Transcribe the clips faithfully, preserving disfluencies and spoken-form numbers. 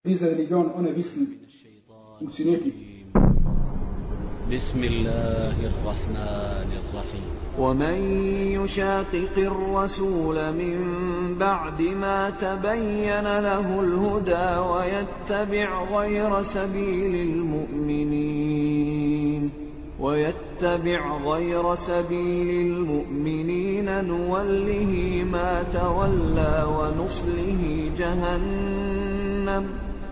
Diese Religion ohne Wissen funktioniert nicht. بسم الله الرحمن الرحيم. ومن يشاقق الرسول من بعد ما تبين له الهدى ويتبع غير سبيل المؤمنين ويتبع غير سبيل المؤمنين نوله ما تولى ونصله جهنم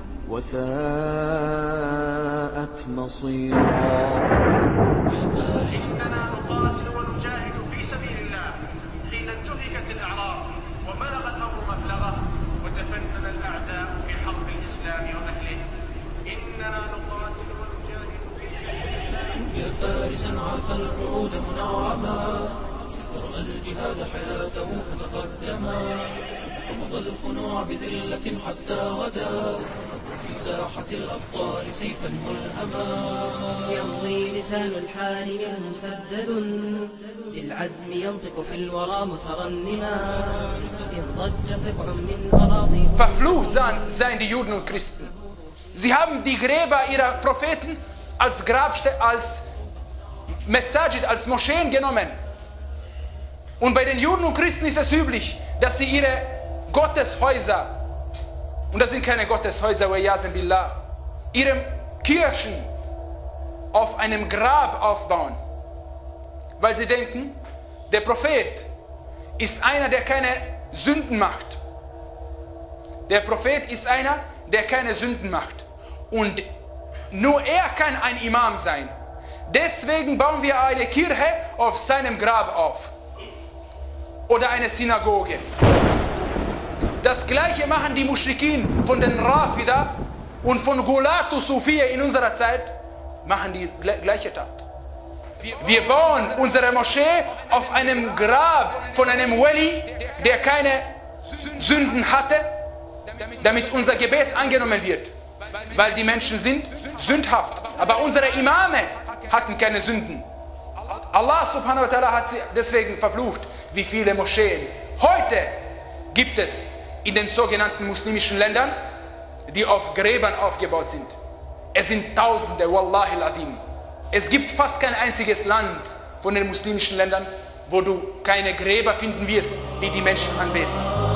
وساءت مصيرا. إننا نقاتل ونجاهد في سبيل الله حين انتهكت الأعراض وبلغ الأمر مبلغه وتفنن الأعداء في حرب الإسلام وأهله. إننا نقاتل ونجاهد في سبيل الله. يا فارسا عاف الرعود منعما ورأى الجهاد حياته فتقدما رفض الخنوع بذلة حتى غدا في ساحة الأبطال سيفا ملهما. يمضي لسان الحال منه مسدد للعزم ينطق في الورى مترنما إن ضج سبع من أراضي. Verflucht seien die Juden und Christen. Sie haben die Gräber ihrer Propheten als Grabstätte, als Masajid, als Moscheen genommen. Und bei den Juden und Christen ist es üblich, dass sie ihre Gotteshäuser, und das sind keine Gotteshäuser, billah, ihre Kirchen auf einem Grab aufbauen, weil sie denken, der Prophet ist einer, der keine Sünden macht. Der Prophet ist einer, der keine Sünden macht. Und nur er kann ein Imam sein. Deswegen bauen wir eine Kirche auf seinem Grab auf. Oder eine Synagoge. Das gleiche machen die Muschrikin von den Rafida und von Gulatu Sufiya in unserer Zeit, machen die gleiche Tat. Wir bauen unsere Moschee auf einem Grab von einem Wali, der keine Sünden hatte, damit unser Gebet angenommen wird. Weil die Menschen sind sündhaft. Aber unsere Imame hatten keine Sünden. Allah subhanahu wa ta'ala hat sie deswegen verflucht, wie viele Moscheen. Heute gibt es in den sogenannten muslimischen Ländern, die auf Gräbern aufgebaut sind. Es sind Tausende, Wallahi al-Azim. Es gibt fast kein einziges Land von den muslimischen Ländern, wo du keine Gräber finden wirst, die die Menschen anbeten.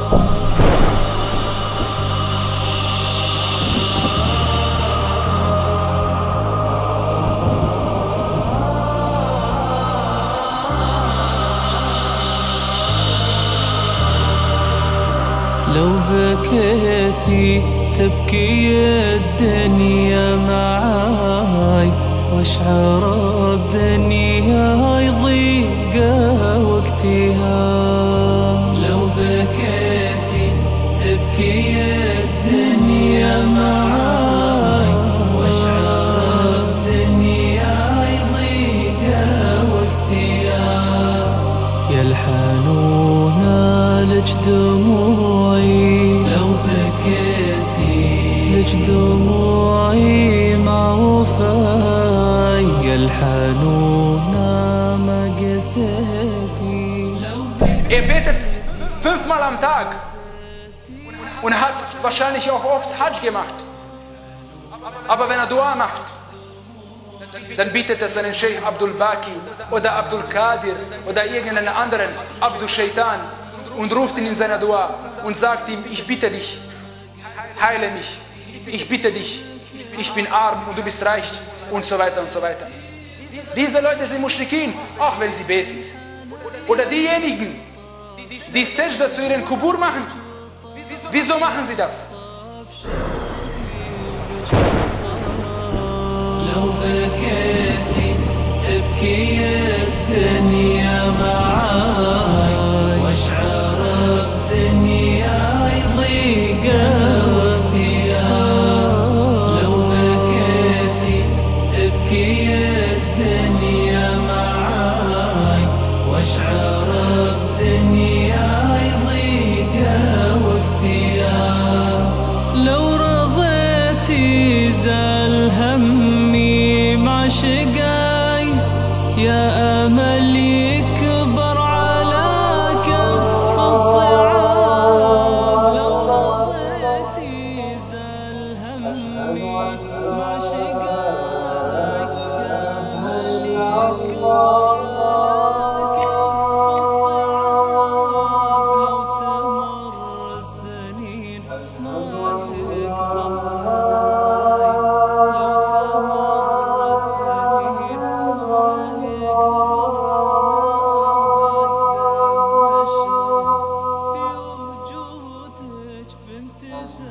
لو بكيتي تبكي الدنيا معاي واشعر بدنياي ضيق وقتها. لو بكيتي تبكي الدنيا معاي واشعر بدنياي ضيق وقتها. يا الحنونة لج دموعي لو بكيتي لج دموعي مع وفاي. يا الحنونة ما قسيتي. Er betet fünfmal am Tag und hat wahrscheinlich auch oft Hajj gemacht. Aber wenn er Dua macht, dann bietet er seinen Sheikh Abdul Baki oder Abdul Qadir oder irgendeinen anderen Abdul Shaitan und ruft ihn in seiner Dua und sagt ihm, ich bitte dich, heile mich, ich bitte dich, ich bin arm und du bist reich und so weiter und so weiter. Diese Leute sind Muschrikin, auch wenn sie beten. Oder diejenigen, die Sajda zu ihren Kubur machen, wieso machen sie das? لو بكيتي تبكي الدنيا معاي واشعر بدنياي ضيق وقتها. لو بكيتي تبكي الدنيا معاي واشعر بدنياي ضيق وقتها. لو رضيتي زال همي مع شقاي يا أمل يكبر على كف الصعاب. لو رضيتي زال همي ما شقاي يا من يكره كف الصعاب لو تمر السنين ما يكره لو تمر السنين ما يكره في وجودك بنت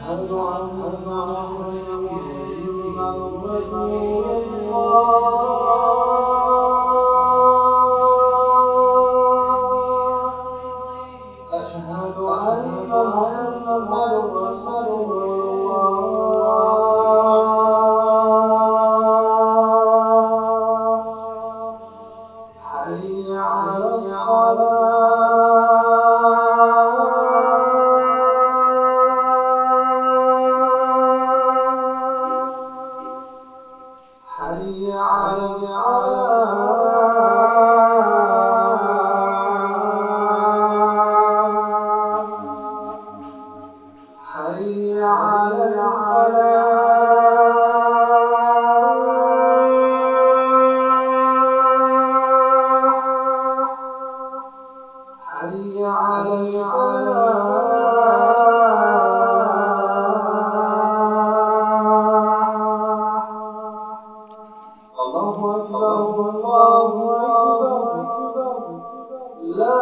أشهد أن محمد رسول الله حي على الصلاة حي على حي على حي على الله أكبر الله أكبر لا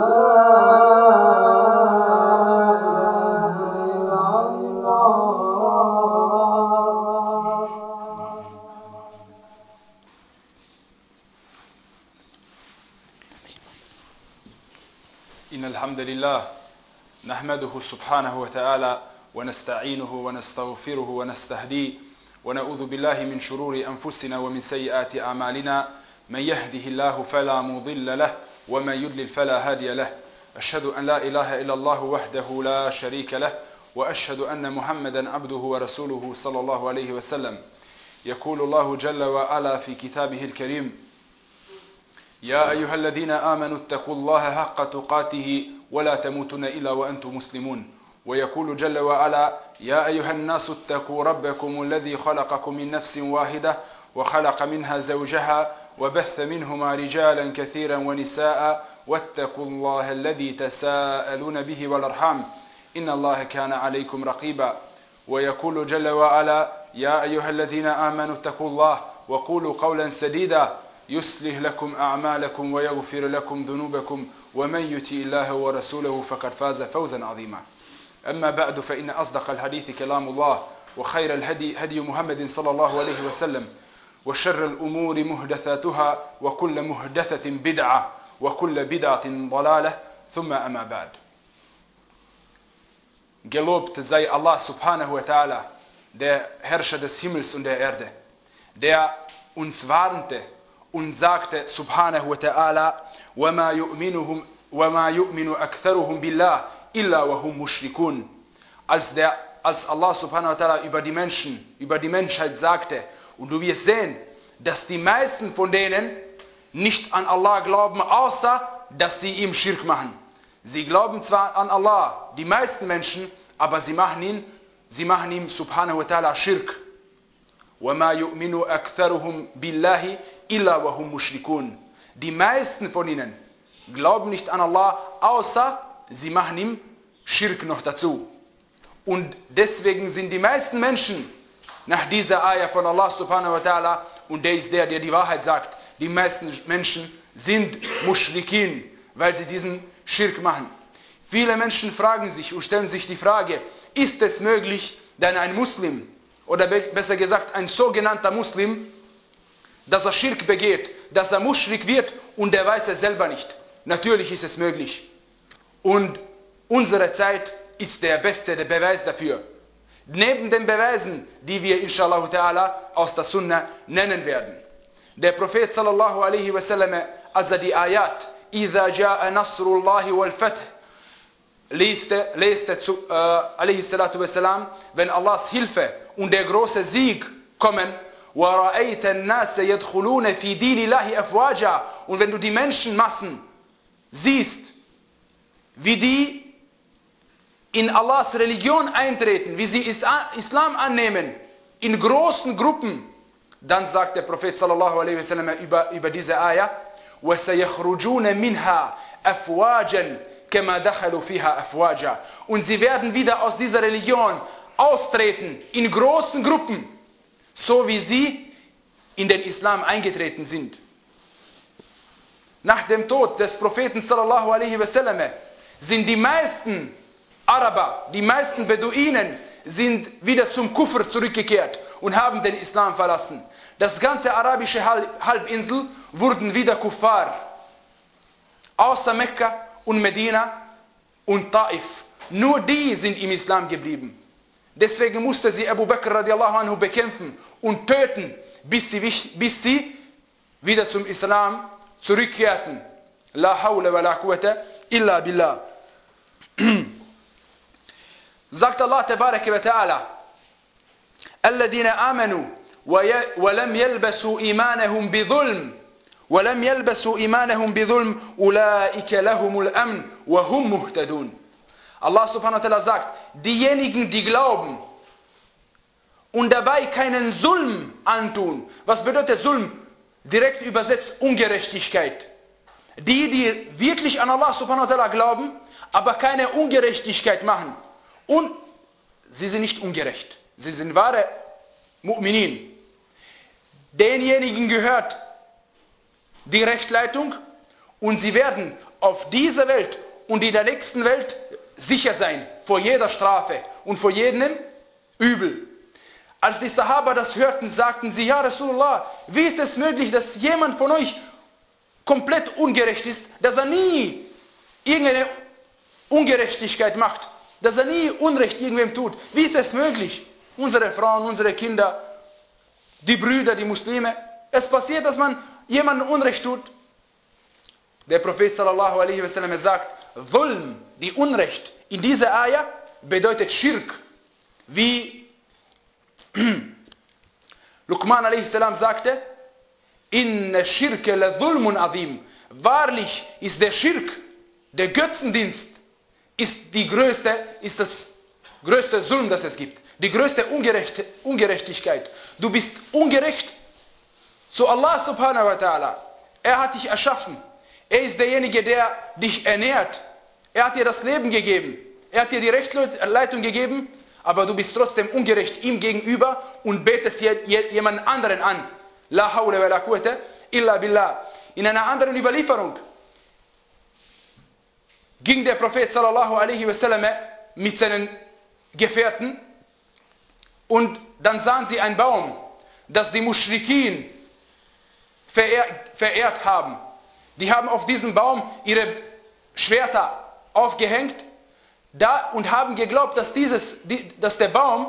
إن الحمد لله نحمده سبحانه وتعالى ونستعينه ونستغفره ونستهديه ونعوذ بالله من شرور أنفسنا ومن سيئات أعمالنا من يهده الله فلا مضل له ومن يضلل فلا هادي له أشهد أن لا إله إلا الله وحده لا شريك له وأشهد أن محمدا عبده ورسوله صلى الله عليه وسلم يقول الله جل وعلا في كتابه الكريم يا أيها الذين آمنوا اتقوا الله حق تقاته ولا تموتن إلا وأنتم مسلمون ويقول جل وعلا يا أيها الناس اتقوا ربكم الذي خلقكم من نفس واحدة وخلق منها زوجها وبث منهما رجالا كثيرا ونساء واتقوا الله الذي تساءلون به والأرحام إن الله كان عليكم رقيبا ويقول جل وعلا يا أيها الذين آمنوا اتقوا الله وقولوا قولا سديدا يصلح لكم أعمالكم ويغفر لكم ذنوبكم ومن يطع الله ورسوله فقد فاز فوزا عظيما أما بعد فإن أصدق الحديث كلام الله وخير الهدي هدي محمد صلى الله عليه وسلم وشر الأمور محدثاتها وكل محدثة بدعة وكل بدعة ضلالة ثم أما بعد. Gelobt sei Allah subhanahu wa ta'ala, der Herrscher des Himmels und der Erde, der uns warnte und sagte subhanahu wa ta'ala وَمَا يُؤْمِنُهُمْ وَمَا يُؤْمِنُ أَكْثَرُهُمْ بِاللَّهِ إِلَّا وَهُمْ مُشْرِكُونَ. Als, der, als Allah subhanahu wa ta'ala über die Menschen, über die Menschheit sagte, und du wirst sehen, dass die meisten von denen nicht an Allah glauben, außer dass sie ihm Schirk machen. Sie glauben zwar an Allah, die meisten Menschen, aber sie machen ihn, sie machen ihm subhanahu wa ta'ala Schirk. وَمَا يُؤْمِنُ أَكْثَرُهُمْ بِاللَّهِ إِلَّا وَهُمْ مُشْرِكُونَ. Die meisten von ihnen glauben nicht an Allah, außer sie machen ihm Schirk noch dazu. Und deswegen sind die meisten Menschen nach dieser Ayah von Allah subhanahu wa ta'ala, und der ist der, der die Wahrheit sagt, die meisten Menschen sind Mushrikin, weil sie diesen Schirk machen. Viele Menschen fragen sich und stellen sich die Frage, ist es möglich, dass ein Muslim, oder besser gesagt ein sogenannter Muslim, dass er Schirk begeht, dass er Mushrik wird und er weiß es selber nicht? Natürlich ist es möglich. Und unsere Zeit ist der beste der Beweis dafür. Neben den Beweisen, die wir inshallah ta'ala aus der Sunna nennen werden. Der Prophet sallallahu alaihi wasallam, als er die Ayat إِذَا جَاءَ نَصْرُ اللَّهِ وَالْفَتْحِ leste, leste zu, äh, alaihi salatu wasalam, wenn Allahs Hilfe und der große Sieg kommen, وَرَأَيْتَ النَّاسَ يَدْخُلُونَ فِي دِينِ اللَّهِ أَفْوَاجًا, und wenn du die Menschenmassen siehst, wie die in Allahs Religion eintreten, wie sie Islam annehmen, in großen Gruppen, dann sagt der Prophet sallallahu alaihi wasallam über, über diese Ayah, وَسَيَخْرُجُونَ مِنْهَا أَفْوَاجًا كَمَا دَخَلُوا فِيهَا أَفْوَاجًا. Und sie werden wieder aus dieser Religion austreten, in großen Gruppen, so wie sie in den Islam eingetreten sind. Nach dem Tod des Propheten sallallahu alaihi wasallam sind die meisten Araber, die meisten Beduinen sind wieder zum Kufr zurückgekehrt und haben den Islam verlassen. Das ganze arabische Halbinsel wurden wieder Kuffar. Außer Mekka und Medina und Taif. Nur die sind im Islam geblieben. Deswegen musste sie Abu Bakr radiallahu anhu bekämpfen und töten, bis sie, bis sie wieder zum Islam zurückkehrten. La hawla wa la quwwata illa billah. Sagt Allah tabaraka wa ta'ala, الذين آمنوا ولم يلبسوا إيمانهم بظلم ولم يلبسوا إيمانهم بظلم أولئك لهم الأمن وهم مهتدون. Allah subhanahu wa ta'ala sagt, diejenigen, die glauben und dabei keinen Zulm antun. Was bedeutet Zulm? Direkt übersetzt Ungerechtigkeit. Die, die wirklich an Allah subhanahu wa ta'ala glauben, aber keine Ungerechtigkeit machen. Und sie sind nicht ungerecht. Sie sind wahre Mu'minin. Denjenigen gehört die Rechtleitung und sie werden auf dieser Welt und in der nächsten Welt sicher sein vor jeder Strafe und vor jedem Übel. Als die Sahaba das hörten, sagten sie, ja Rasulullah, wie ist es möglich, dass jemand von euch komplett ungerecht ist, dass er nie irgendeine Ungerechtigkeit macht, dass er nie Unrecht irgendwem tut. Wie ist es möglich? Unsere Frauen, unsere Kinder, die Brüder, die Muslime. Es passiert, dass man jemandem Unrecht tut. Der Prophet sallallahu alaihi wasallam sagt, Zulm, die Unrecht, in dieser Ayah bedeutet Schirk. Wie Luqman alaihi salam sagte, Inna Schirke la Zulmun azim. Wahrlich ist der Schirk, der Götzendienst, ist die größte, ist das größte Zulm, das es gibt. Die größte Ungerecht, Ungerechtigkeit. Du bist ungerecht zu Allah subhanahu wa ta'ala. Er hat dich erschaffen. Er ist derjenige, der dich ernährt. Er hat dir das Leben gegeben. Er hat dir die Rechtleitung gegeben, aber du bist trotzdem ungerecht ihm gegenüber und betest jemand anderen an. La hawla wa la quwwata illa billah. In einer anderen Überlieferung ging der Prophet sallallahu alaihi wasallam mit seinen Gefährten und dann sahen sie einen Baum, das die Muschrikin verehrt, verehrt haben. Die haben auf diesem Baum ihre Schwerter aufgehängt da und haben geglaubt, dass, dieses, dass der Baum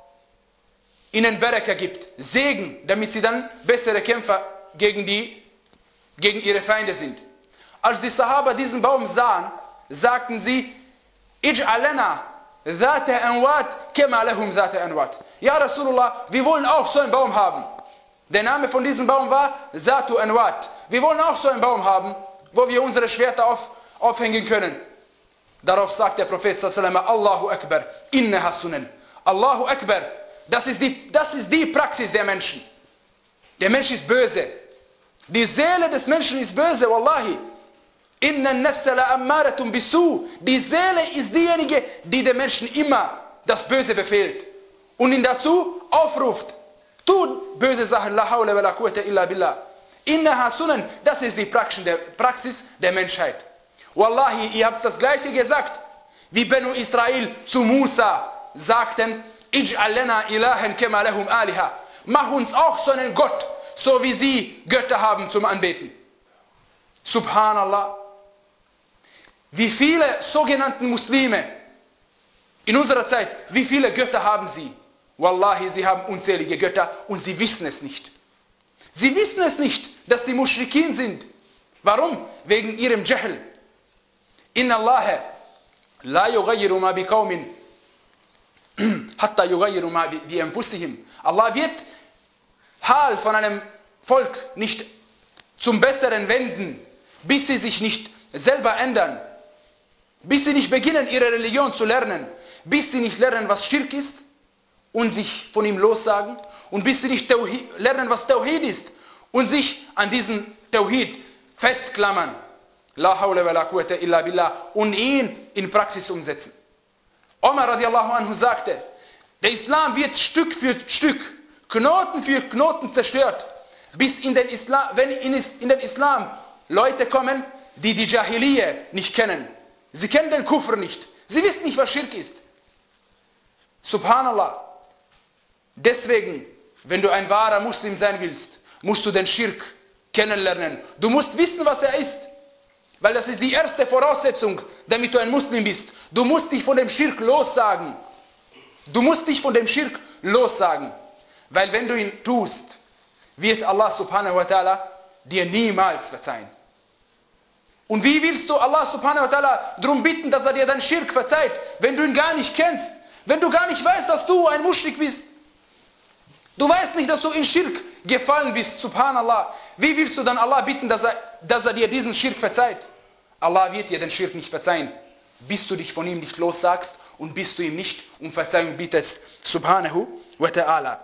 ihnen Baraka gibt, Segen, damit sie dann bessere Kämpfer gegen, die, gegen ihre Feinde sind. Als die Sahaba diesen Baum sahen, sagten sie, Ij'al lana dhata anwat kama lahum dhata anwat. Ja Rasulullah, wir wollen auch so einen Baum haben. Der Name von diesem Baum war Zatu Anwat. Wir wollen auch so einen Baum haben, wo wir unsere Schwerter auf, aufhängen können. Darauf sagt der Prophet sallallahu alaihi wasallam, Allahu Akbar, innaha sunan. Allahu Akbar, das ist, die, das ist die Praxis der Menschen. Der Mensch ist böse. Die Seele des Menschen ist böse, wallahi. Inna an-nafsa la'ammaratun bisu. Die Seele ist diejenige, die den Menschen immer das Böse befehlt und ihn dazu aufruft. Tut böse Sachen, la hawla wa la quwwata illa billah. Innaha sunan, das ist die Praxis der, Praxis der Menschheit. Wallahi, ihr habt das gleiche gesagt, wie Banu Israel zu Musa sagten, Ij'al lana ilahan kama lahum aliha. Mach uns auch so einen Gott, so wie sie Götter haben zum Anbeten. Subhanallah. Wie viele sogenannten Muslime in unserer Zeit, wie viele Götter haben sie? Wallahi, sie haben unzählige Götter und sie wissen es nicht. Sie wissen es nicht, dass sie Muschrikin sind. Warum? Wegen ihrem Jahl. Inna Allah la yughayyiru ma biqaumin hatta yughayyiru ma bi anfusihim. Allah wird Hal von einem Volk nicht zum Besseren wenden, bis sie sich nicht selber ändern, bis sie nicht beginnen, ihre Religion zu lernen, bis sie nicht lernen, was Schirk ist und sich von ihm lossagen und bis sie nicht lernen, was Tawhid ist und sich an diesen Tawhid festklammern. La hawla wa la quwwata illa billah und ihn in Praxis umsetzen. Omar radiallahu anhu sagte, der Islam wird Stück für Stück, Knoten für Knoten zerstört, bis in den Islam, wenn in den Islam Leute kommen, die die Jahiliyyah nicht kennen. Sie kennen den Kufr nicht. Sie wissen nicht, was Schirk ist. Subhanallah. Deswegen, wenn du ein wahrer Muslim sein willst, musst du den Schirk kennenlernen. Du musst wissen, was er ist. Weil das ist die erste Voraussetzung, damit du ein Muslim bist. Du musst dich von dem Schirk lossagen. Du musst dich von dem Schirk lossagen. Weil wenn du ihn tust, wird Allah subhanahu wa ta'ala dir niemals verzeihen. Und wie willst du Allah subhanahu wa ta'ala darum bitten, dass er dir deinen Schirk verzeiht, wenn du ihn gar nicht kennst? Wenn du gar nicht weißt, dass du ein Muschrik bist? Du weißt nicht, dass du in Schirk gefallen bist, subhanallah. Wie willst du dann Allah bitten, dass er, dass er dir diesen Schirk verzeiht? Allah wird dir den Schirk nicht verzeihen, bis du dich von ihm nicht lossagst und bis du ihm nicht um Verzeihung bittest, subhanahu wa ta'ala.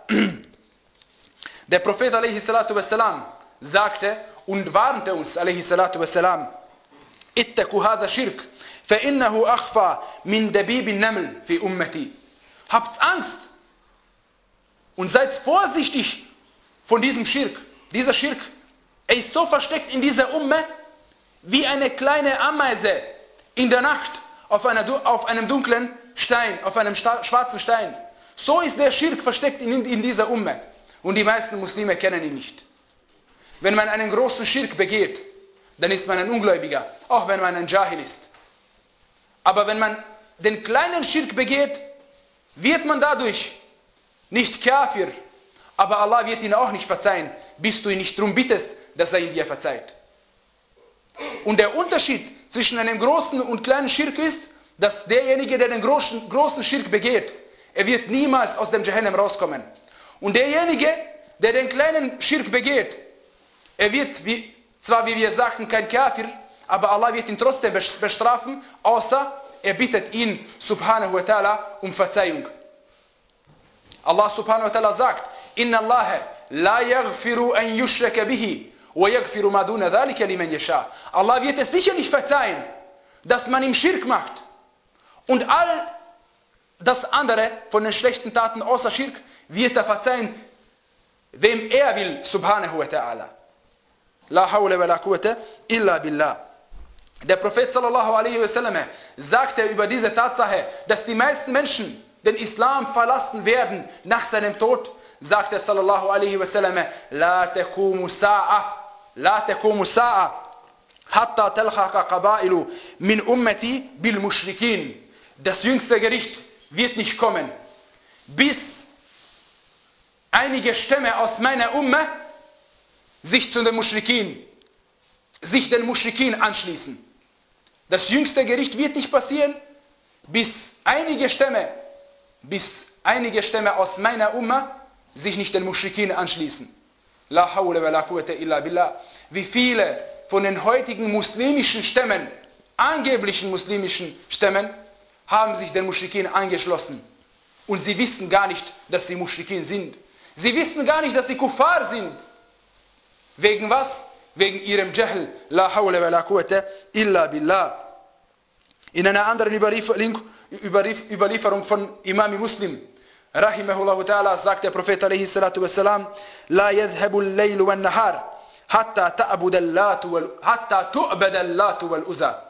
Der Prophet alaihi salatu wassalam sagte und warnte uns alaihi salatu wassalam, ittaku hadha shirk, fa innahu akhfa min dabibin naml fi ummati. Habt Angst und seid vorsichtig von diesem Schirk. Dieser Schirk, er ist so versteckt in dieser Umme, wie eine kleine Ameise in der Nacht auf, einer, auf einem dunklen Stein, auf einem schwarzen Stein. So ist der Schirk versteckt in, in dieser Umme. Und die meisten Muslime kennen ihn nicht. Wenn man einen großen Schirk begeht, dann ist man ein Ungläubiger, auch wenn man ein Jahil ist. Aber wenn man den kleinen Schirk begeht, wird man dadurch nicht Kafir, aber Allah wird ihn auch nicht verzeihen, bis du ihn nicht darum bittest, dass er ihn dir verzeiht. Und der Unterschied zwischen einem großen und kleinen Schirk ist, dass derjenige, der den großen, großen Schirk begeht, er wird niemals aus dem Jahannam rauskommen. Und derjenige, der den kleinen Schirk begeht, er wird, wie, zwar wie wir sagten, kein Kafir, aber Allah wird ihn trotzdem bestrafen, außer er bittet ihn, subhanahu wa ta'ala, um Verzeihung. Allah subhanahu wa ta'ala sagt, Inna Allah la yaghfiru an yushraka bihi wa yaghfiru ma duna dhalika liman yasha. Allah wird es sicher nicht verzeihen, dass man ihm Schirk macht. Und all das andere von den schlechten Taten außer Schirk wird er verzeihen, wem er will, subhanahu wa ta'ala. La hawla wa la quwwata illa billah. Der Prophet sallallahu alaihi wasallam sagte über diese Tatsache, dass die meisten Menschen den Islam verlassen werden nach seinem Tod, sagte sallallahu alaihi wasallam, La taqumu sa'a, La taqumu sa'a, hatta talhaqa qabailu min ummati bil mushrikin. Das jüngste Gericht wird nicht kommen, bis einige Stämme aus meiner Umme sich zu den Muschrikin, sich den Muschrikin anschließen. Das jüngste Gericht wird nicht passieren, bis einige Stämme, bis einige Stämme aus meiner Umme sich nicht den Muschrikin anschließen. La hawla wa la quwwata illa billah. Wie viele von den heutigen muslimischen Stämmen, angeblichen muslimischen Stämmen, haben sich den Muschrikin angeschlossen. Und sie wissen gar nicht, dass sie Muschrikin sind. Sie wissen gar nicht, dass sie Kuffar sind. Wegen was? Wegen ihrem Jahl. La hawla wa la quwwata illa billah. In einer anderen Überlieferung von Imam Muslim, rahimahullahu ta'ala, sagt der Prophet alaihi salatu wassalam, La yadhhabu al-laylu wa nahar, hatta ta'bud al-latu wal-uza.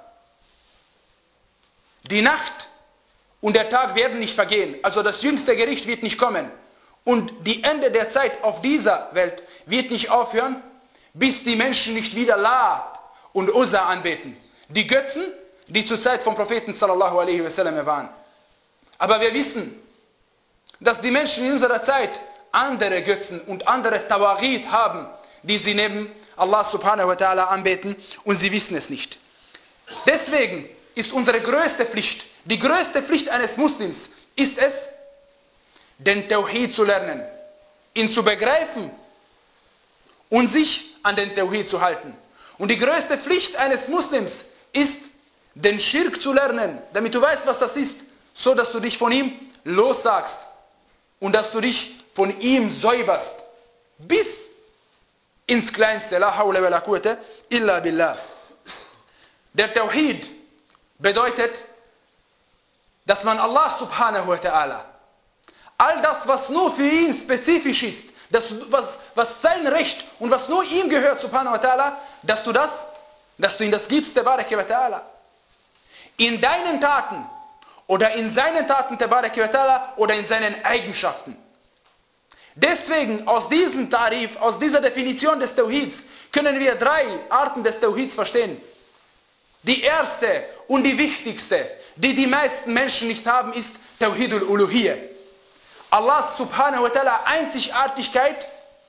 Die Nacht und der Tag werden nicht vergehen, also das jüngste Gericht wird nicht kommen. Und die Ende der Zeit auf dieser Welt wird nicht aufhören, bis die Menschen nicht wieder La und Uzza anbeten. Die Götzen, die zur Zeit vom Propheten sallallahu alaihi wasallam waren. Aber wir wissen, dass die Menschen in unserer Zeit andere Götzen und andere Tawaghit haben, die sie neben Allah subhanahu wa ta'ala anbeten, und sie wissen es nicht. Deswegen ist unsere größte Pflicht, die größte Pflicht eines Muslims, ist es, den Tawhid zu lernen, ihn zu begreifen und sich an den Tawhid zu halten. Und die größte Pflicht eines Muslims ist, den Schirk zu lernen, damit du weißt, was das ist, so dass du dich von ihm lossagst und dass du dich von ihm säuberst. Bis ins Kleinste. La hawla wa la quwwata illa billah. Der Tawhid bedeutet, dass man Allah subhanahu wa ta'ala, all das, was nur für ihn spezifisch ist, das, was, was sein Recht und was nur ihm gehört, subhanahu wa ta'ala, dass du das, dass du ihm das gibst, tabaraka wa ta'ala. In deinen Taten oder in seinen Taten, tabaraka wa ta'ala, oder in seinen Eigenschaften. Deswegen, aus diesem Tarif, aus dieser Definition des Tawhids, können wir drei Arten des Tawhids verstehen. Die erste und die wichtigste, die die meisten Menschen nicht haben, ist Tawhidul Uluhiyya. Allah subhanahu wa ta'ala Einzigartigkeit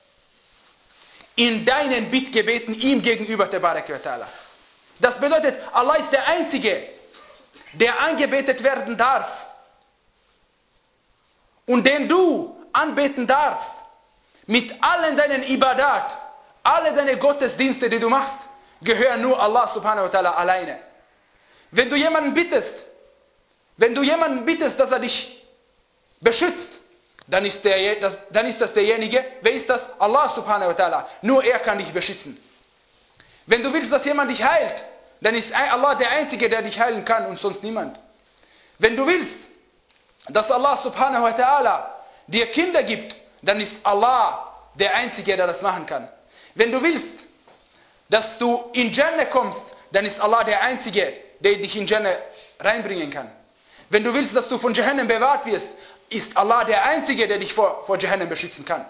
in deinen Bittgebeten ihm gegenüber, tabaraka wa ta'ala. Das bedeutet, Allah ist der Einzige, der angebetet werden darf und den du anbeten darfst mit allen deinen Ibadat, alle deine Gottesdienste, die du machst, gehören nur Allah subhanahu wa ta'ala alleine. Wenn du jemanden bittest, wenn du jemanden bittest, dass er dich beschützt, dann ist, der, das, dann ist das derjenige, wer ist das? Allah subhanahu wa ta'ala. Nur er kann dich beschützen. Wenn du willst, dass jemand dich heilt, dann ist Allah der Einzige, der dich heilen kann und sonst niemand. Wenn du willst, dass Allah subhanahu wa ta'ala dir Kinder gibt, dann ist Allah der Einzige, der das machen kann. Wenn du willst, dass du in Jannah kommst, dann ist Allah der Einzige, der dich in Jannah reinbringen kann. Wenn du willst, dass du von Jahannam bewahrt wirst, ist Allah der Einzige, der dich vor, vor Jahannam beschützen kann.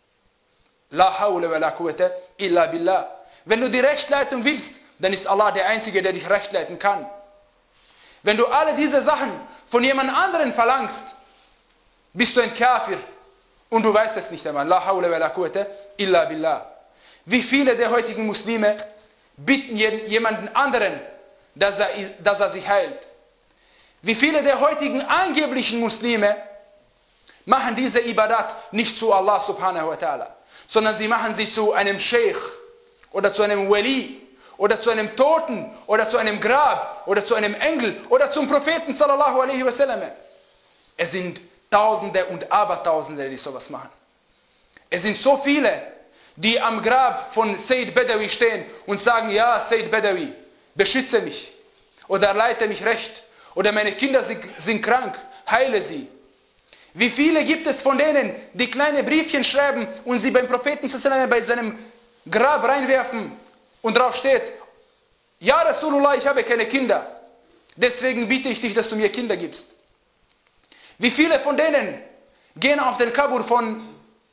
La hawla wa la quwwata illa billah. Wenn du die Rechtleitung willst, dann ist Allah der Einzige, der dich rechtleiten kann. Wenn du alle diese Sachen von jemand anderen verlangst, bist du ein Kafir und du weißt es nicht einmal. La hawla wa la quwwata illa billah. Wie viele der heutigen Muslime bitten jemanden anderen, dass er, dass er sich heilt. Wie viele der heutigen angeblichen Muslime machen diese Ibadat nicht zu Allah subhanahu wa ta'ala, sondern sie machen sie zu einem Sheikh oder zu einem Wali oder zu einem Toten oder zu einem Grab oder zu einem Engel oder zum Propheten sallallahu alaihi wasallam. Es sind Tausende und Abertausende, die sowas machen. Es sind so viele, die am Grab von Sayyid Badawi stehen und sagen, ja Sayyid Badawi, beschütze mich oder leite mich recht oder meine Kinder sind, sind krank, heile sie. Wie viele gibt es von denen, die kleine Briefchen schreiben und sie beim Propheten bei seinem Grab reinwerfen und drauf steht, ja Rasulullah, ich habe keine Kinder, deswegen bitte ich dich, dass du mir Kinder gibst. Wie viele von denen gehen auf den Kabur von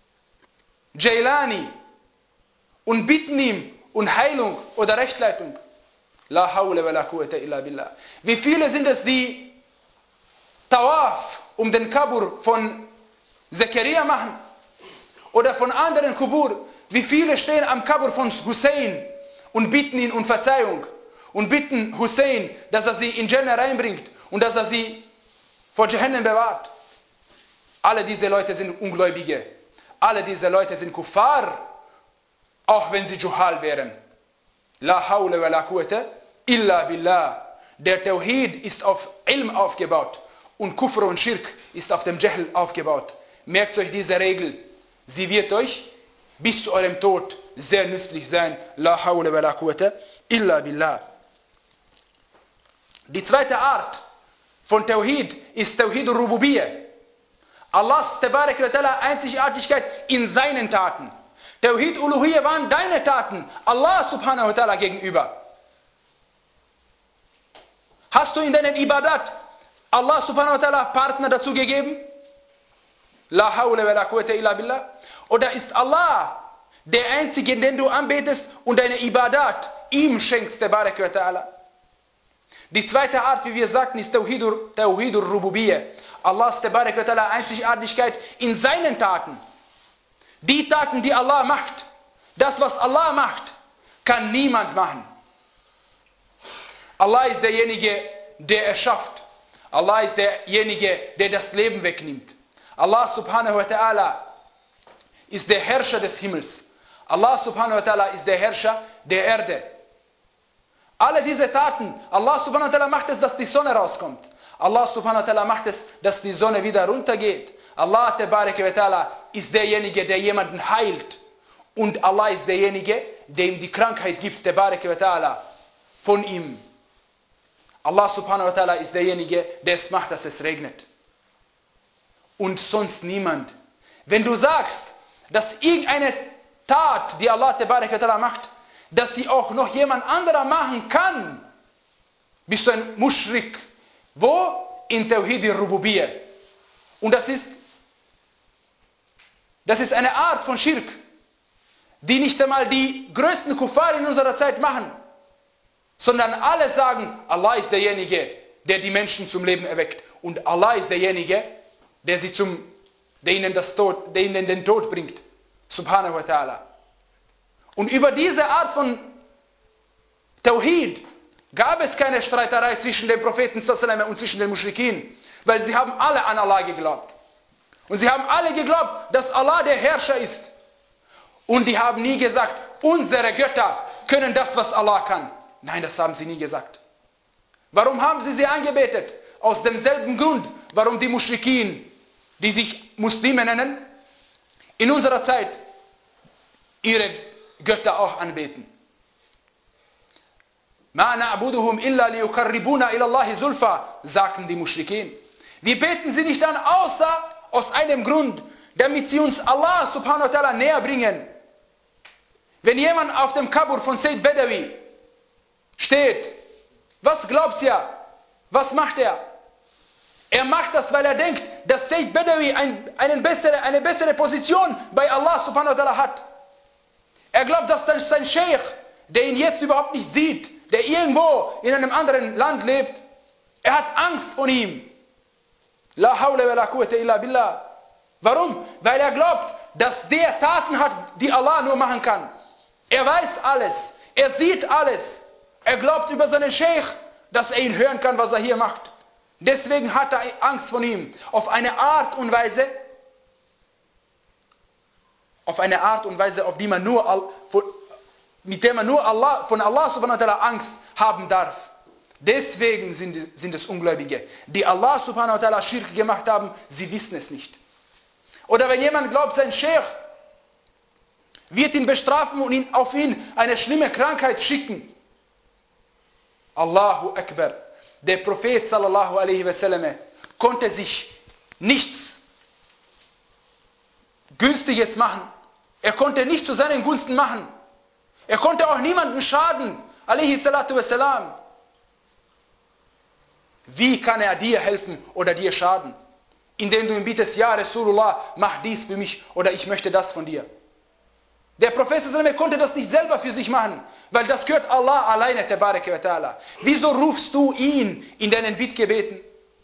Jailani und bitten ihm um Heilung oder Rechtleitung. La hawla wa la quwwata illa billah. Wie viele sind es, die Tawaf um den Kabur von Zakaria machen oder von anderen Kubur? Wie viele stehen am Kabur von Hussein und bitten ihn um Verzeihung und bitten Hussein, dass er sie in Jannah reinbringt und dass er sie vor Jahannam bewahrt? Alle diese Leute sind Ungläubige. Alle diese Leute sind Kuffar, auch wenn sie Juhal wären. La hawla wa la quwwata illa billah. Der Tawhid ist auf Ilm aufgebaut und Kufr und Schirk ist auf dem Jahl aufgebaut. Merkt euch diese Regel. Sie wird euch bis zu eurem Tod sehr nützlich sein. La hawla wa la quwwata illa billah. Die zweite Art von Tawhid ist Tawhid al-Rububiyyah. Allahs tabaraka wa ta'ala Einzigartigkeit in seinen Taten. Tawhid Uluhiyya waren deine Taten Allah subhanahu wa ta'ala gegenüber. Hast du in deinen Ibadat Allah subhanahu wa ta'ala Partner dazu gegeben? La hawla wa la quwwata illa billah. Oder ist Allah der Einzige, den du anbetest und deine Ibadat ihm schenkst, tabaraka wa ta'ala? Die zweite Art, wie wir sagten, ist Tawhidur, Tawhidur Rububiyyah. Allahs tabaraka wa ta'ala Einzigartigkeit in seinen Taten. Die Taten, die Allah macht, das, was Allah macht, kann niemand machen. Allah ist derjenige, der erschafft. Allah ist derjenige, der das Leben wegnimmt. Allah subhanahu wa ta'ala ist der Herrscher des Himmels. Allah subhanahu wa ta'ala ist der Herrscher der Erde. Alle diese Taten, Allah subhanahu wa ta'ala macht es, dass die Sonne rauskommt. Allah subhanahu wa ta'ala macht es, dass die Sonne wieder runtergeht. Allah Tabaraka wa Ta'ala ist derjenige, der jemanden heilt. Und Allah ist derjenige, der ihm die Krankheit gibt, Tabaraka wa Ta'ala, von ihm. Allah Subhanahu wa Ta'ala ist derjenige, der es macht, dass es regnet. Und sonst niemand. Wenn du sagst, dass irgendeine Tat, die Allah Tabaraka wa Ta'ala macht, dass sie auch noch jemand anderer machen kann, bist du ein Mushrik. Wo? In Tawhid al-Rububiyyah. Und das ist, das ist eine Art von Schirk, die nicht einmal die größten Kuffar in unserer Zeit machen, sondern alle sagen, Allah ist derjenige, der die Menschen zum Leben erweckt. Und Allah ist derjenige, der, sie zum, der, ihnen, das Tod, der ihnen den Tod bringt. Subhanahu wa ta'ala. Und über diese Art von Tawhid gab es keine Streiterei zwischen dem Propheten und zwischen den Muschrikin, weil sie haben alle an Allah geglaubt. Und sie haben alle geglaubt, dass Allah der Herrscher ist. Und die haben nie gesagt, unsere Götter können das, was Allah kann. Nein, das haben sie nie gesagt. Warum haben sie sie angebetet? Aus demselben Grund, warum die Muschrikin, die sich Muslime nennen, in unserer Zeit ihre Götter auch anbeten. Ma na'buduhum illa liyukarribuna ila Allahi zulfa, sagten die Muschrikin. Wir beten sie nicht an, außer aus einem Grund, damit sie uns Allah subhanahu wa ta'ala näher bringen. Wenn jemand auf dem Kabur von Sayyid Badawi steht, was glaubt ihr? Was macht er? Er macht das, weil er denkt, dass Sayyid Badawi ein, eine, bessere, eine bessere Position bei Allah subhanahu wa ta'ala hat. Er glaubt, dass das sein Sheikh, der ihn jetzt überhaupt nicht sieht, der irgendwo in einem anderen Land lebt, er hat Angst von ihm. La hawla wa la quwwata illa billah. Warum? Weil er glaubt, dass der Taten hat, die Allah nur machen kann. Er weiß alles. Er sieht alles. Er glaubt über seinen Sheikh, dass er ihn hören kann, was er hier macht. Deswegen hat er Angst von ihm. Auf eine Art und Weise, auf eine Art und Weise, auf die man nur, mit der man nur Allah, von Allah subhanahu wa ta'ala Angst haben darf. Deswegen sind, sind es Ungläubige, die Allah subhanahu wa ta'ala Schirk gemacht haben, sie wissen es nicht. Oder wenn jemand glaubt, sein Sheikh wird ihn bestrafen und ihn, auf ihn eine schlimme Krankheit schicken. Allahu Akbar. Der Prophet sallallahu alaihi wasallam konnte sich nichts Günstiges machen. Er konnte nichts zu seinen Gunsten machen. Er konnte auch niemandem schaden. Alaihi salatu wassalam. Wie kann er dir helfen oder dir schaden? Indem du ihm bietest, ja Rasulullah, mach dies für mich oder ich möchte das von dir. Der Prophet konnte das nicht selber für sich machen, weil das gehört Allah alleine, Tabaraka wa Ta'ala. Wieso rufst du ihn in deinen Bittgebeten?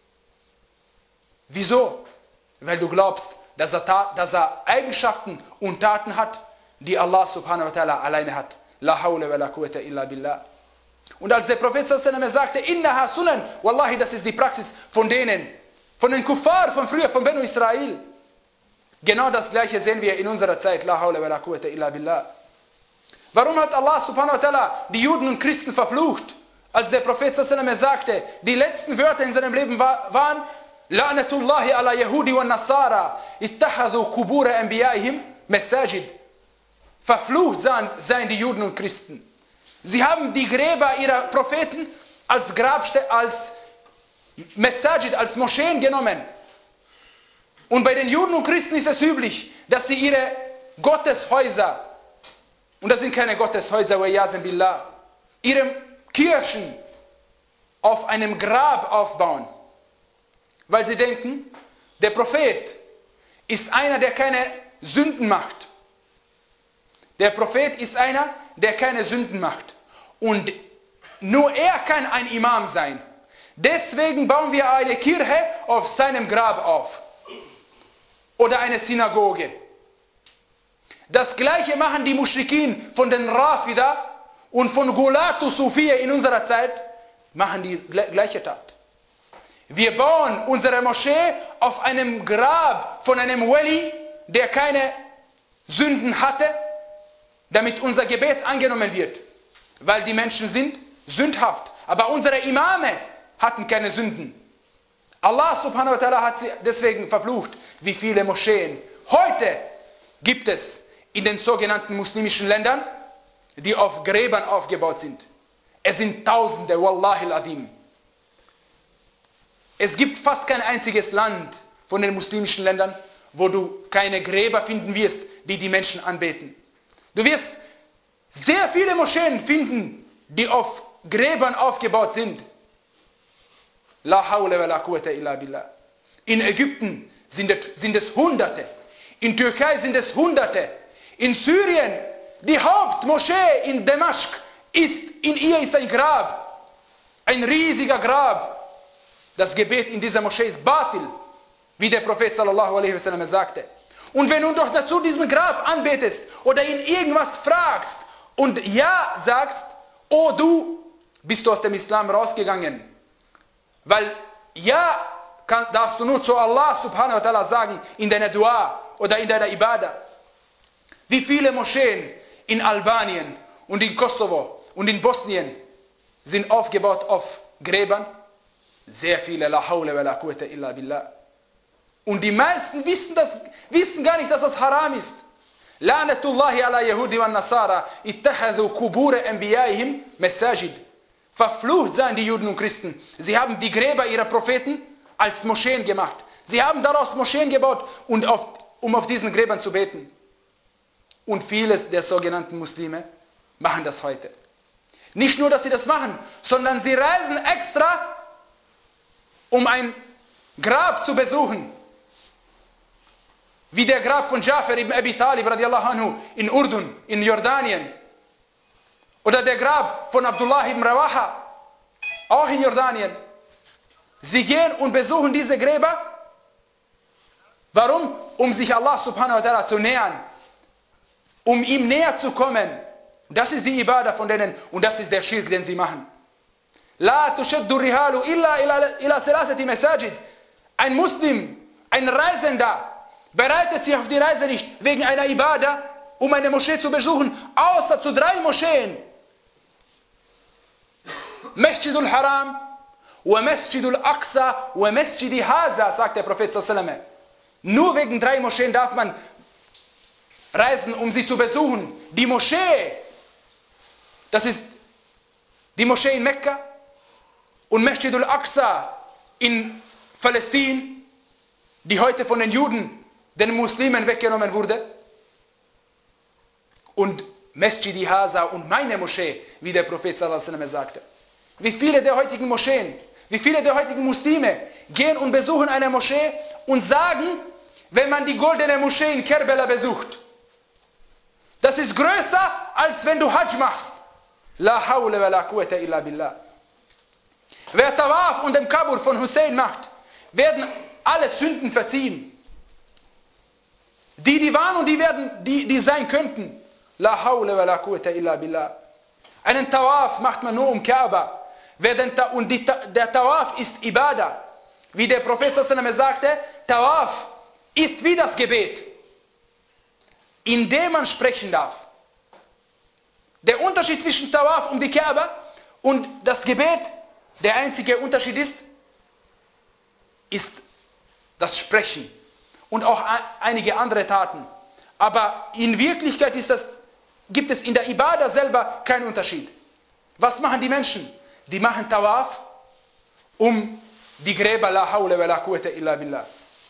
Wieso? Weil du glaubst, dass er, dass er Eigenschaften und Taten hat, die Allah subhanahu wa ta'ala alleine hat. La hawla wa la quwwata illa billah. Und als der Prophet sagte, innaha sunan, wallahi, das ist die Praxis von denen, von den Kuffar, von früher, von Benu Israel. Genau das Gleiche sehen wir in unserer Zeit. La hawla wa la quwwata illa billah. Warum hat Allah subhanahu wa ta'ala die Juden und Christen verflucht? Als der Prophet sagte, die letzten Wörter in seinem Leben waren, La'natullahi ala Yahudi wa Nasara, ittahadhu kubura anbiya'ihim masajid. Verflucht seien die Juden und Christen. Sie haben die Gräber ihrer Propheten als Grabstätte, als Masajid, als Moscheen genommen. Und bei den Juden und Christen ist es üblich, dass sie ihre Gotteshäuser, und das sind keine Gotteshäuser, wa yazan billah, ihre Kirchen auf einem Grab aufbauen. Weil sie denken, der Prophet ist einer, der keine Sünden macht. Der Prophet ist einer, der keine Sünden macht. Und nur er kann ein Imam sein. Deswegen bauen wir eine Kirche auf seinem Grab auf. Oder eine Synagoge. Das gleiche machen die Muschrikin von den Rafida und von Gulatu Sufiya in unserer Zeit, machen die gleiche Tat. Wir bauen unsere Moschee auf einem Grab von einem Wali, der keine Sünden hatte, damit unser Gebet angenommen wird. Weil die Menschen sind sündhaft. Aber unsere Imame hatten keine Sünden. Allah subhanahu wa ta'ala hat sie deswegen verflucht, wie viele Moscheen heute gibt es in den sogenannten muslimischen Ländern, die auf Gräbern aufgebaut sind. Es sind Tausende, Wallahi al-Adim. Es gibt fast kein einziges Land von den muslimischen Ländern, wo du keine Gräber finden wirst, die die Menschen anbeten. Du wirst sehr viele Moscheen finden, die auf Gräbern aufgebaut sind. La hawla wa la quwwata illa billah. In Ägypten sind es, sind es Hunderte. In Türkei sind es Hunderte. In Syrien, die Hauptmoschee in Damaschk, ist, in ihr ist ein Grab. Ein riesiger Grab. Das Gebet in dieser Moschee ist Batil, wie der Prophet sallallahu alaihi wasallam sagte. Und wenn du doch dazu diesen Grab anbetest oder ihn irgendwas fragst und ja sagst, oh du, bist du aus dem Islam rausgegangen. Weil ja kann, darfst du nur zu Allah subhanahu wa ta'ala sagen in deiner Dua oder in deiner Ibadah. Wie viele Moscheen in Albanien und in Kosovo und in Bosnien sind aufgebaut auf Gräbern? Sehr viele, la hawla wa la quwwata illa billah. Und die meisten wissen, das, wissen gar nicht, dass das haram ist. La'natullahi ala Yahudi wa Nasara ittakhadhu kubura anbiya'ihim masajid. Verflucht seien die Juden und Christen. Sie haben die Gräber ihrer Propheten als Moscheen gemacht. Sie haben daraus Moscheen gebaut, und auf, um auf diesen Gräbern zu beten. Und viele der sogenannten Muslime machen das heute. Nicht nur, dass sie das machen, sondern sie reisen extra, um ein Grab zu besuchen. Wie der Grab von Jafar ibn Abi Talib radiallahu anhu in Urdun, in Jordanien. Oder der Grab von Abdullah ibn Rawaha, auch in Jordanien. Sie gehen und besuchen diese Gräber. Warum? Um sich Allah subhanahu wa ta'ala zu nähern. Um ihm näher zu kommen. Das ist die Ibadah von denen und das ist der Schirk, den sie machen. La tushaddu rihalu illa ila salasati masajid. Ein Muslim, ein Reisender, bereitet sich auf die Reise nicht wegen einer Ibadah, um eine Moschee zu besuchen, außer zu drei Moscheen. Masjidul Haram, wa Masjidul Aqsa, wa Masjidi Haza, sagt der Prophet sallallahu alaihi wasallam. Nur wegen drei Moscheen darf man reisen, um sie zu besuchen. Die Moschee, das ist die Moschee in Mekka und Masjidul Aqsa in Palästina, die heute von den Juden, den Muslimen weggenommen wurde. Und Masjidi Haza und meine Moschee, wie der Prophet sallallahu alaihi wasallam sagte. Wie viele der heutigen Moscheen, wie viele der heutigen Muslime gehen und besuchen eine Moschee und sagen, wenn man die goldene Moschee in Kerbela besucht, das ist größer, als wenn du Hajj machst. La hawla wa la quwwata illa billah. Wer Tawaf und den Kabur von Hussein macht, werden alle Sünden verziehen. Die, die waren und die werden, die, die sein könnten. La hawla wa la quwwata illa billah. Einen Tawaf macht man nur um Kaaba. Wer den, und die, der Tawaf ist Ibadah. Wie der Prophet sallallahu alaihi wasallam sagte, Tawaf ist wie das Gebet, in dem man sprechen darf. Der Unterschied zwischen Tawaf um die Kaaba und das Gebet, der einzige Unterschied ist, ist das Sprechen und auch einige andere Taten. Aber in Wirklichkeit ist das, gibt es in der Ibadah selber keinen Unterschied. Was machen die Menschen? Die machen Tawaf um die Gräber, la hawla wa la quwwata illa billah.